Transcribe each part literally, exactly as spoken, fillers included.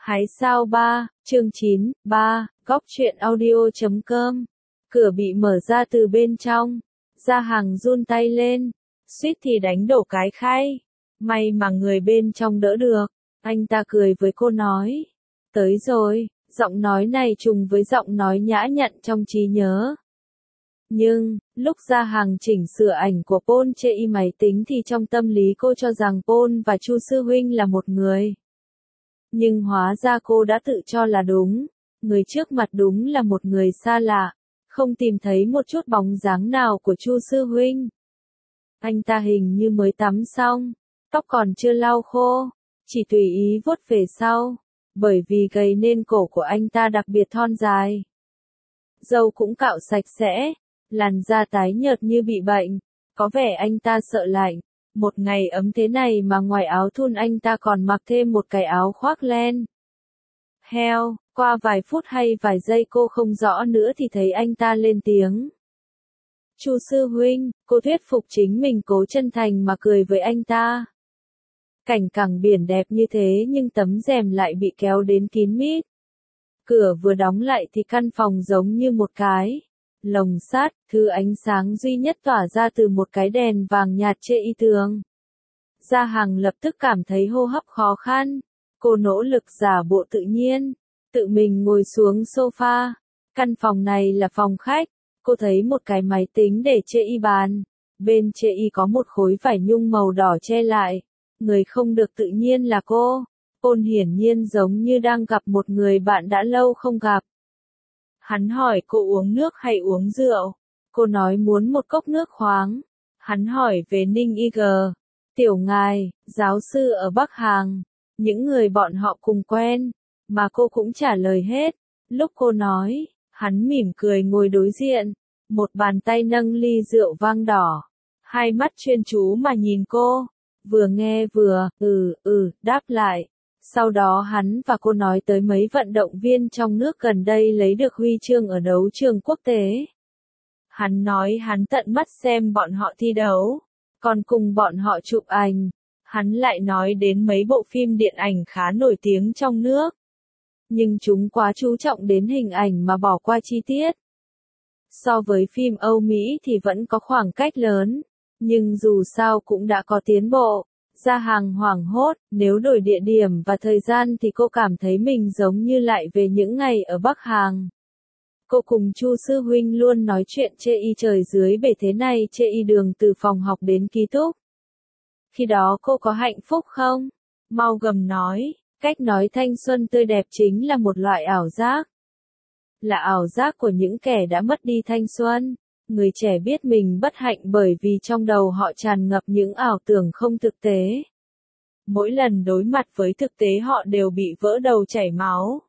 Hái sao ba, chương chín, ba, góc truyện audio chấm com. Cửa bị mở ra từ bên trong. Gia Hằng run tay lên, suýt thì đánh đổ cái khay. May mà người bên trong đỡ được. Anh ta cười với cô nói. Tới rồi, giọng nói này trùng với giọng nói nhã nhặn trong trí nhớ. Nhưng, lúc Gia Hằng chỉnh sửa ảnh của Paul trên máy tính thì trong tâm lý cô cho rằng Paul và Chu Sư Huynh là một người. Nhưng hóa ra cô đã tự cho là đúng, người trước mặt đúng là một người xa lạ, không tìm thấy một chút bóng dáng nào của Chu Sư Huynh. Anh ta hình như mới tắm xong, tóc còn chưa lau khô, chỉ tùy ý vuốt về sau, bởi vì gầy nên cổ của anh ta đặc biệt thon dài. Râu cũng cạo sạch sẽ, làn da tái nhợt như bị bệnh, có vẻ anh ta sợ lạnh. Một ngày ấm thế này mà ngoài áo thun anh ta còn mặc thêm một cái áo khoác len. Heo, qua vài phút hay vài giây cô không rõ nữa thì thấy anh ta lên tiếng. Chu Sư Huynh, cô thuyết phục chính mình cố chân thành mà cười với anh ta. Cảnh cảng biển đẹp như thế nhưng tấm rèm lại bị kéo đến kín mít. Cửa vừa đóng lại thì căn phòng giống như một cái lồng sắt, thứ ánh sáng duy nhất tỏa ra từ một cái đèn vàng nhạt trên y tường. Gia Hằng lập tức cảm thấy hô hấp khó khăn. Cô nỗ lực giả bộ tự nhiên, tự mình ngồi xuống sofa. Căn phòng này là phòng khách. Cô thấy một cái máy tính để trên y bàn. Bên trên y có một khối vải nhung màu đỏ che lại. Người không được tự nhiên là cô. Paul hiển nhiên giống như đang gặp một người bạn đã lâu không gặp. Hắn hỏi cô uống nước hay uống rượu. Cô nói muốn một cốc nước khoáng. Hắn hỏi về Ninh i giê, Tiểu Ngài, giáo sư ở Bắc Hàng, những người bọn họ cùng quen, mà cô cũng trả lời hết. Lúc cô nói, hắn mỉm cười ngồi đối diện, một bàn tay nâng ly rượu vang đỏ, hai mắt chuyên chú mà nhìn cô, vừa nghe vừa, ừ, ừ, đáp lại. Sau đó hắn và cô nói tới mấy vận động viên trong nước gần đây lấy được huy chương ở đấu trường quốc tế. Hắn nói hắn tận mắt xem bọn họ thi đấu, còn cùng bọn họ chụp ảnh. Hắn lại nói đến mấy bộ phim điện ảnh khá nổi tiếng trong nước. Nhưng chúng quá chú trọng đến hình ảnh mà bỏ qua chi tiết. So với phim Âu Mỹ thì vẫn có khoảng cách lớn, nhưng dù sao cũng đã có tiến bộ. Gia Hằng hoảng hốt, nếu đổi địa điểm và thời gian thì cô cảm thấy mình giống như lại về những ngày ở Bắc Hàng. Cô cùng Chu Sư Huynh luôn nói chuyện chê y trời dưới bể thế này chê y đường từ phòng học đến ký túc. Khi đó cô có hạnh phúc không? Mau gầm nói, cách nói thanh xuân tươi đẹp chính là một loại ảo giác. Là ảo giác của những kẻ đã mất đi thanh xuân. Người trẻ biết mình bất hạnh bởi vì trong đầu họ tràn ngập những ảo tưởng không thực tế. Mỗi lần đối mặt với thực tế họ đều bị vỡ đầu chảy máu.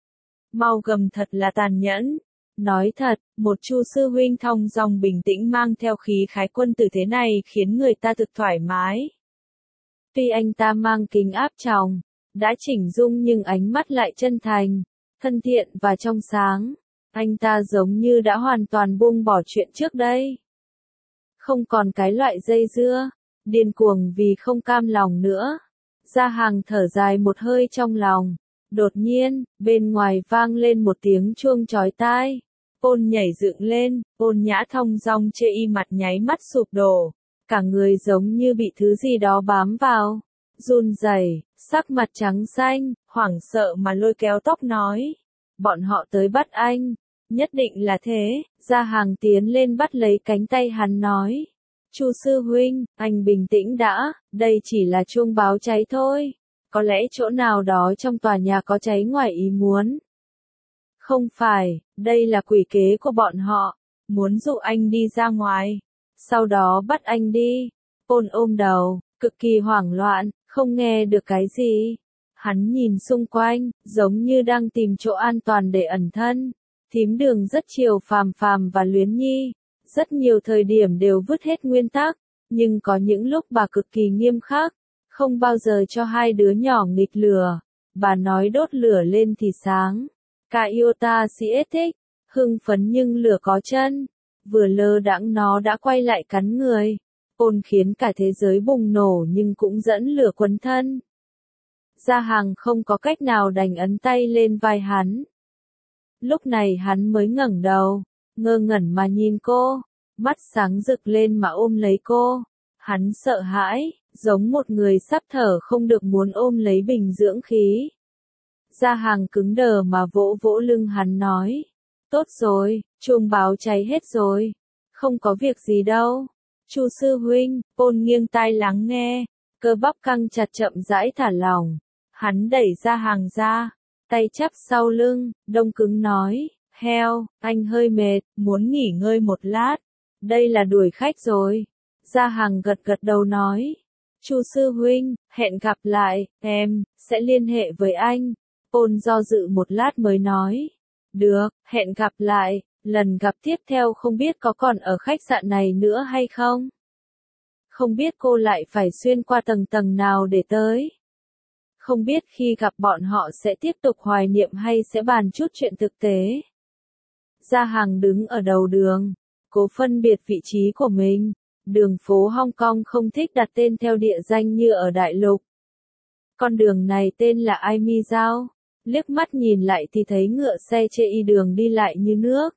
Mau gầm thật là tàn nhẫn. Nói thật, một Chu Sư Huynh thong dong bình tĩnh mang theo khí khái quân tử thế này khiến người ta thực thoải mái. Tuy anh ta mang kính áp tròng, đã chỉnh dung nhưng ánh mắt lại chân thành, thân thiện và trong sáng. Anh ta giống như đã hoàn toàn buông bỏ chuyện trước đây. Không còn cái loại dây dưa, điên cuồng vì không cam lòng nữa. Gia Hằng thở dài một hơi trong lòng. Đột nhiên, bên ngoài vang lên một tiếng chuông chói tai. Paul nhảy dựng lên, Paul nhã thong dong chê y mặt nháy mắt sụp đổ. Cả người giống như bị thứ gì đó bám vào. Run rẩy, sắc mặt trắng xanh, hoảng sợ mà lôi kéo tóc nói. Bọn họ tới bắt anh. Nhất định là thế. Gia Hằng tiến lên bắt lấy cánh tay hắn nói. Chu Sư Huynh, anh bình tĩnh đã, đây chỉ là chuông báo cháy thôi. Có lẽ chỗ nào đó trong tòa nhà có cháy ngoài ý muốn. Không phải, đây là quỷ kế của bọn họ, muốn dụ anh đi ra ngoài, sau đó bắt anh đi. Paul ôm đầu, cực kỳ hoảng loạn, không nghe được cái gì. Hắn nhìn xung quanh, giống như đang tìm chỗ an toàn để ẩn thân. Thím Đường rất chiều Phàm Phàm và Luyến Nhi, rất nhiều thời điểm đều vứt hết nguyên tắc, nhưng có những lúc bà cực kỳ nghiêm khắc, không bao giờ cho hai đứa nhỏ nghịch lửa. Bà nói đốt lửa lên thì sáng. Cả Iota si thích, hưng phấn nhưng lửa có chân, vừa lơ đãng nó đã quay lại cắn người. Paul khiến cả thế giới bùng nổ nhưng cũng dẫn lửa quấn thân. Gia Hàng không có cách nào đành ấn tay lên vai hắn. Lúc này hắn mới ngẩng đầu, ngơ ngẩn mà nhìn cô, mắt sáng rực lên mà ôm lấy cô. Hắn sợ hãi, giống một người sắp thở không được muốn ôm lấy bình dưỡng khí. Gia Hàng cứng đờ mà vỗ vỗ lưng hắn nói. Tốt rồi, chuông báo cháy hết rồi. Không có việc gì đâu. Chu sư huynh, Pôn nghiêng tai lắng nghe, cơ bắp căng chặt chậm rãi thả lỏng. Hắn đẩy Gia Hàng ra, tay chắp sau lưng, đông cứng nói, heo, anh hơi mệt, muốn nghỉ ngơi một lát. Đây là đuổi khách rồi. Gia Hàng gật gật đầu nói. Chu sư huynh, hẹn gặp lại, em, sẽ liên hệ với anh. Pôn do dự một lát mới nói. Được, hẹn gặp lại, lần gặp tiếp theo không biết có còn ở khách sạn này nữa hay không? Không biết cô lại phải xuyên qua tầng tầng nào để tới? Không biết khi gặp bọn họ sẽ tiếp tục hoài niệm hay sẽ bàn chút chuyện thực tế? Gia Hàng đứng ở đầu đường, cố phân biệt vị trí của mình. Đường phố Hong Kong không thích đặt tên theo địa danh như ở Đại Lục. Con đường này tên là Ai Mi Giao. Liếc mắt nhìn lại thì thấy ngựa xe chê y đường đi lại như nước.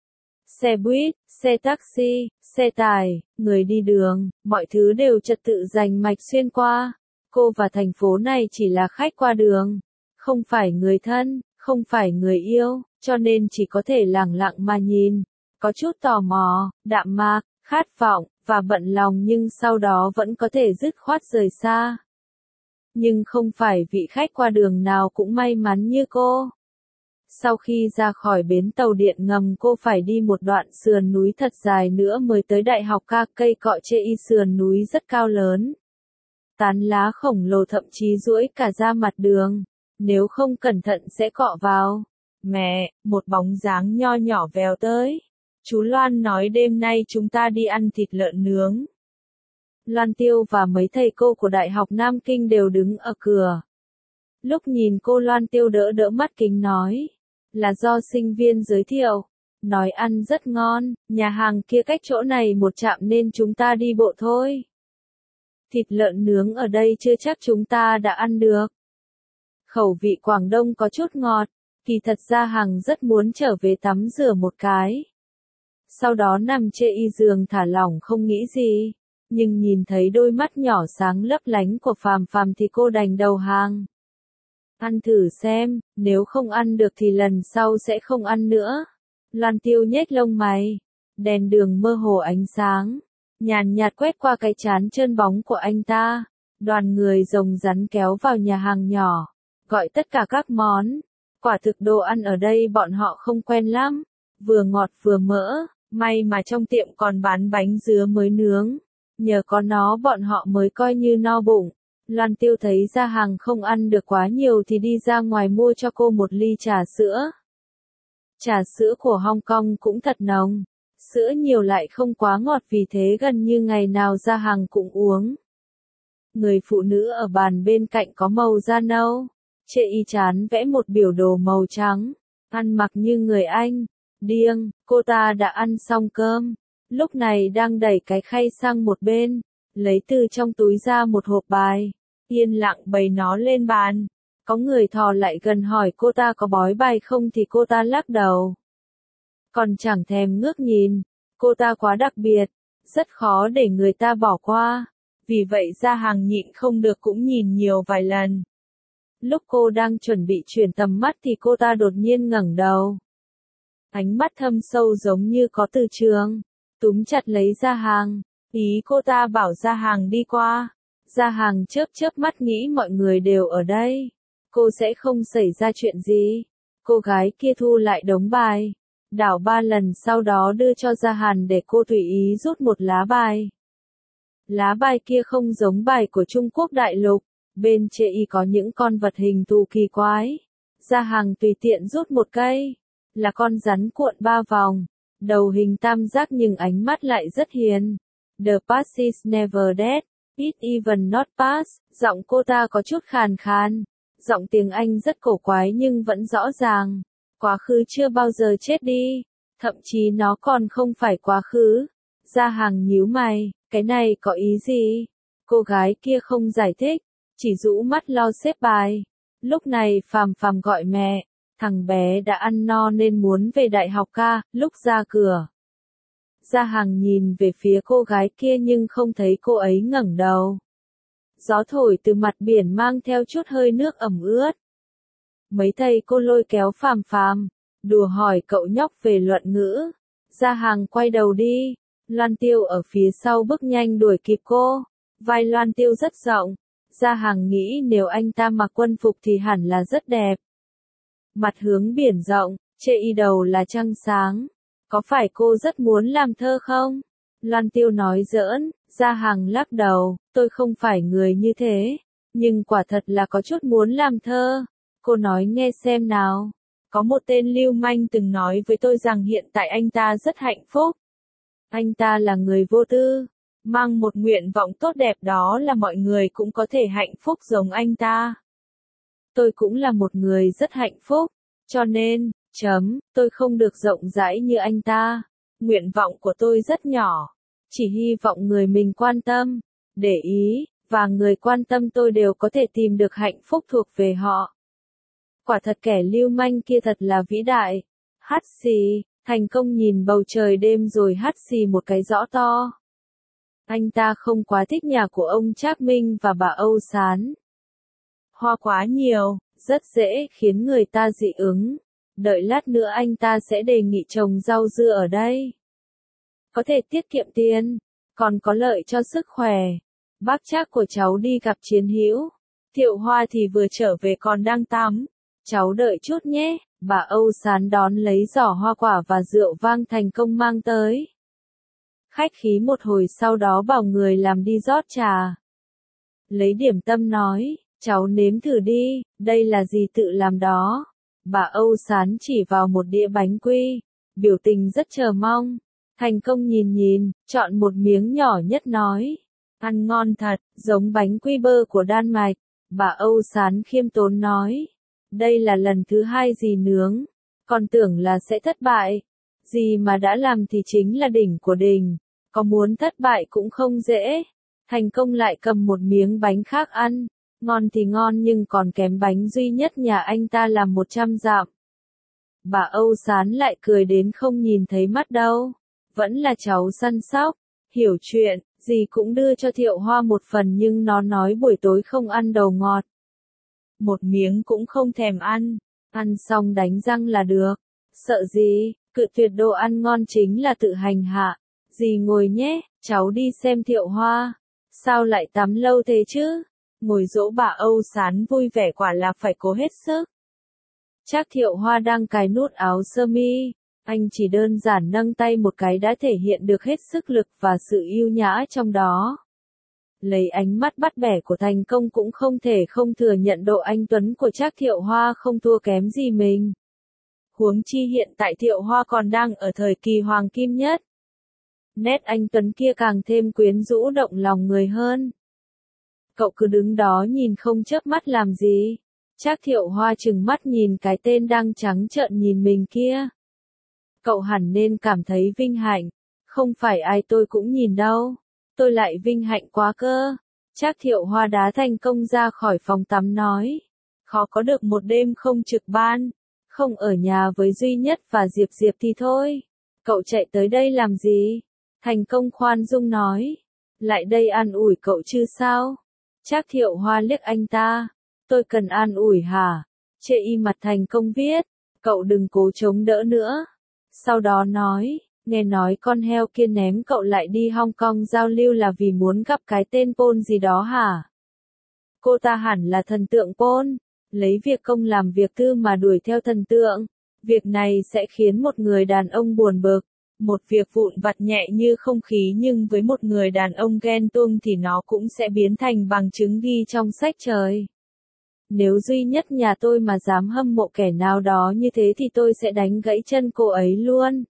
Xe buýt, xe taxi, xe tải, người đi đường, mọi thứ đều trật tự rành mạch xuyên qua. Cô và thành phố này chỉ là khách qua đường, không phải người thân, không phải người yêu, cho nên chỉ có thể lẳng lặng mà nhìn. Có chút tò mò, đạm mạc, khát vọng, và bận lòng nhưng sau đó vẫn có thể dứt khoát rời xa. Nhưng không phải vị khách qua đường nào cũng may mắn như cô. Sau khi ra khỏi bến tàu điện ngầm cô phải đi một đoạn sườn núi thật dài nữa mới tới đại học ca, cây cọ chê y sườn núi rất cao lớn. Tán lá khổng lồ thậm chí duỗi cả ra mặt đường, nếu không cẩn thận sẽ cọ vào. Mẹ, một bóng dáng nho nhỏ vèo tới. Chú Loan nói đêm nay chúng ta đi ăn thịt lợn nướng. Loan Tiêu và mấy thầy cô của Đại học Nam Kinh đều đứng ở cửa. Lúc nhìn cô Loan Tiêu đỡ đỡ mắt kính nói. Là do sinh viên giới thiệu. Nói ăn rất ngon, nhà hàng kia cách chỗ này một trạm nên chúng ta đi bộ thôi. Thịt lợn nướng ở đây chưa chắc chúng ta đã ăn được. Khẩu vị Quảng Đông có chút ngọt, kỳ thật Gia Hàng rất muốn trở về tắm rửa một cái. Sau đó nằm chê y giường thả lỏng không nghĩ gì, nhưng nhìn thấy đôi mắt nhỏ sáng lấp lánh của Phàm Phàm thì cô đành đầu hàng. Ăn thử xem, nếu không ăn được thì lần sau sẽ không ăn nữa. Loan Tiêu nhếch lông mày, đèn đường mơ hồ ánh sáng, nhàn nhạt quét qua cái trán trơn bóng của anh ta. Đoàn người rồng rắn kéo vào nhà hàng nhỏ, gọi tất cả các món. Quả thực đồ ăn ở đây bọn họ không quen lắm, vừa ngọt vừa mỡ, may mà trong tiệm còn bán bánh dứa mới nướng. Nhờ có nó bọn họ mới coi như no bụng. Loan Tiêu thấy Gia Hàng không ăn được quá nhiều thì đi ra ngoài mua cho cô một ly trà sữa. Trà sữa của Hong Kong cũng thật nồng, sữa nhiều lại không quá ngọt vì thế gần như ngày nào Gia Hàng cũng uống. Người phụ nữ ở bàn bên cạnh có màu da nâu, chê y chán vẽ một biểu đồ màu trắng, ăn mặc như người Anh. Điêng, cô ta đã ăn xong cơm, lúc này đang đẩy cái khay sang một bên, lấy từ trong túi ra một hộp bài, yên lặng bày nó lên bàn. Có người thò lại gần hỏi cô ta có bói bài không thì cô ta lắc đầu. Còn chẳng thèm ngước nhìn, cô ta quá đặc biệt, rất khó để người ta bỏ qua. Vì vậy Gia Hàng nhịn không được cũng nhìn nhiều vài lần. Lúc cô đang chuẩn bị chuyển tầm mắt thì cô ta đột nhiên ngẩng đầu. Ánh mắt thâm sâu giống như có từ trường, túm chặt lấy Gia Hàng, ý cô ta bảo Gia Hàng đi qua. Gia Hàng chớp chớp mắt nghĩ mọi người đều ở đây, cô sẽ không xảy ra chuyện gì. Cô gái kia thu lại đống bài, đảo ba lần sau đó đưa cho Gia Hàn để cô tùy ý rút một lá bài. Lá bài kia không giống bài của Trung Quốc đại lục, bên chê y có những con vật hình thù kỳ quái. Gia Hàng tùy tiện rút một cây, là con rắn cuộn ba vòng, đầu hình tam giác nhưng ánh mắt lại rất hiền. The past is never dead, it even not past. Giọng cô ta có chút khàn khàn, giọng tiếng Anh rất cổ quái nhưng vẫn rõ ràng. Quá khứ chưa bao giờ chết đi, thậm chí nó còn không phải quá khứ. Gia Hàng nhíu mày, cái này có ý gì? Cô gái kia không giải thích, chỉ rũ mắt lo xếp bài. Lúc này Phàm Phàm gọi mẹ, thằng bé đã ăn no nên muốn về đại học ca, lúc ra cửa. Gia Hằng nhìn về phía cô gái kia nhưng không thấy cô ấy ngẩng đầu. Gió thổi từ mặt biển mang theo chút hơi nước ẩm ướt. Mấy thầy cô lôi kéo Phàm Phàm, đùa hỏi cậu nhóc về luận ngữ. Gia Hằng quay đầu đi, Loan Tiêu ở phía sau bước nhanh đuổi kịp cô. Vai Loan Tiêu rất rộng, Gia Hằng nghĩ nếu anh ta mặc quân phục thì hẳn là rất đẹp. Mặt hướng biển rộng, chê y đầu là trăng sáng. Có phải cô rất muốn làm thơ không? Loan Tiêu nói giỡn, Gia Hằng lắc đầu, tôi không phải người như thế, nhưng quả thật là có chút muốn làm thơ. Cô nói nghe xem nào. Có một tên lưu manh từng nói với tôi rằng hiện tại anh ta rất hạnh phúc. Anh ta là người vô tư, mang một nguyện vọng tốt đẹp, đó là mọi người cũng có thể hạnh phúc giống anh ta. Tôi cũng là một người rất hạnh phúc, cho nên, chấm, tôi không được rộng rãi như anh ta. Nguyện vọng của tôi rất nhỏ, chỉ hy vọng người mình quan tâm, để ý, và người quan tâm tôi đều có thể tìm được hạnh phúc thuộc về họ. Quả thật kẻ lưu manh kia thật là vĩ đại. Hắt xì, thành công nhìn bầu trời đêm rồi hắt xì một cái rõ to. Anh ta không quá thích nhà của ông Trác Minh và bà Âu Sán. Hoa quá nhiều, rất dễ khiến người ta dị ứng. Đợi lát nữa anh ta sẽ đề nghị trồng rau dưa ở đây. Có thể tiết kiệm tiền, còn có lợi cho sức khỏe. Bác Trác của cháu đi gặp chiến hữu. Thiệu Hoa thì vừa trở về còn đang tắm. Cháu đợi chút nhé. Bà Âu Sán đón lấy giỏ hoa quả và rượu vang thành công mang tới. Khách khí một hồi sau đó bảo người làm đi rót trà. Lấy điểm tâm nói, cháu nếm thử đi, đây là gì tự làm đó. Bà Âu Sán chỉ vào một đĩa bánh quy, biểu tình rất chờ mong. Thành công nhìn nhìn, chọn một miếng nhỏ nhất nói. Ăn ngon thật, giống bánh quy bơ của Đan Mạch. Bà Âu Sán khiêm tốn nói. Đây là lần thứ hai dì nướng, còn tưởng là sẽ thất bại. Dì mà đã làm thì chính là đỉnh của đỉnh, có muốn thất bại cũng không dễ. Thành công lại cầm một miếng bánh khác ăn, ngon thì ngon nhưng còn kém bánh duy nhất nhà anh ta làm một trăm dặm. Bà Âu Sán lại cười đến không nhìn thấy mắt đâu, vẫn là cháu săn sóc, hiểu chuyện, dì cũng đưa cho Thiệu Hoa một phần nhưng nó nói buổi tối không ăn đồ ngọt. Một miếng cũng không thèm ăn, ăn xong đánh răng là được. Sợ gì, cự tuyệt đồ ăn ngon chính là tự hành hạ. Dì ngồi nhé, cháu đi xem Thiệu Hoa. Sao lại tắm lâu thế chứ? Ngồi dỗ bà Âu Sán vui vẻ quả là phải cố hết sức. Trác Thiệu Hoa đang cài nút áo sơ mi, anh chỉ đơn giản nâng tay một cái đã thể hiện được hết sức lực và sự yêu nhã trong đó. Lấy ánh mắt bắt bẻ của Thành Công cũng không thể không thừa nhận độ anh tuấn của Trác Thiệu Hoa không thua kém gì mình. Huống chi hiện tại Thiệu Hoa còn đang ở thời kỳ hoàng kim nhất. Nét anh tuấn kia càng thêm quyến rũ động lòng người hơn. Cậu cứ đứng đó nhìn không chớp mắt làm gì? Trác Thiệu Hoa trừng mắt nhìn cái tên đang trắng trợn nhìn mình kia. Cậu hẳn nên cảm thấy vinh hạnh, không phải ai tôi cũng nhìn đâu. Tôi lại vinh hạnh quá cơ. Trác Thiệu Hoa đá Thành Công ra khỏi phòng tắm nói. Khó có được một đêm không trực ban, không ở nhà với Duy Nhất và Diệp Diệp thì thôi. Cậu chạy tới đây làm gì? Thành Công khoan dung nói. Lại đây an ủi cậu chứ sao? Trác Thiệu Hoa liếc anh ta. Tôi cần an ủi hả? Chê y mặt Thành Công viết. Cậu đừng cố chống đỡ nữa. Sau đó nói. Nghe nói con heo kia ném cậu lại đi Hong Kong giao lưu là vì muốn gặp cái tên Paul gì đó hả? Cô ta hẳn là thần tượng Paul, lấy việc công làm việc tư mà đuổi theo thần tượng. Việc này sẽ khiến một người đàn ông buồn bực. Một việc vụn vặt nhẹ như không khí nhưng với một người đàn ông ghen tuông thì nó cũng sẽ biến thành bằng chứng ghi trong sách trời. Nếu Duy Nhất nhà tôi mà dám hâm mộ kẻ nào đó như thế thì tôi sẽ đánh gãy chân cô ấy luôn.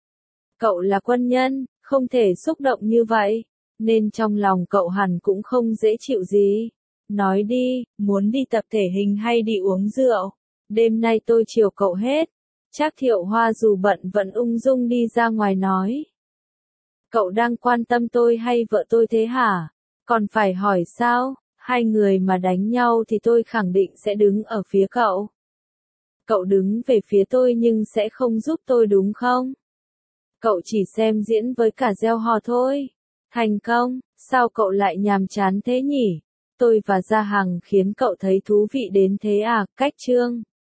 Cậu là quân nhân, không thể xúc động như vậy, nên trong lòng cậu hẳn cũng không dễ chịu gì. Nói đi, muốn đi tập thể hình hay đi uống rượu? Đêm nay tôi chiều cậu hết. Trác Thiệu Hoa dù bận vẫn ung dung đi ra ngoài nói. Cậu đang quan tâm tôi hay vợ tôi thế hả? Còn phải hỏi sao? Hai người mà đánh nhau thì tôi khẳng định sẽ đứng ở phía cậu. Cậu đứng về phía tôi nhưng sẽ không giúp tôi đúng không? Cậu chỉ xem diễn với cả gieo hò thôi. Thành công, sao cậu lại nhàm chán thế nhỉ? Tôi và Gia Hằng khiến cậu thấy thú vị đến thế à, Cách Trương?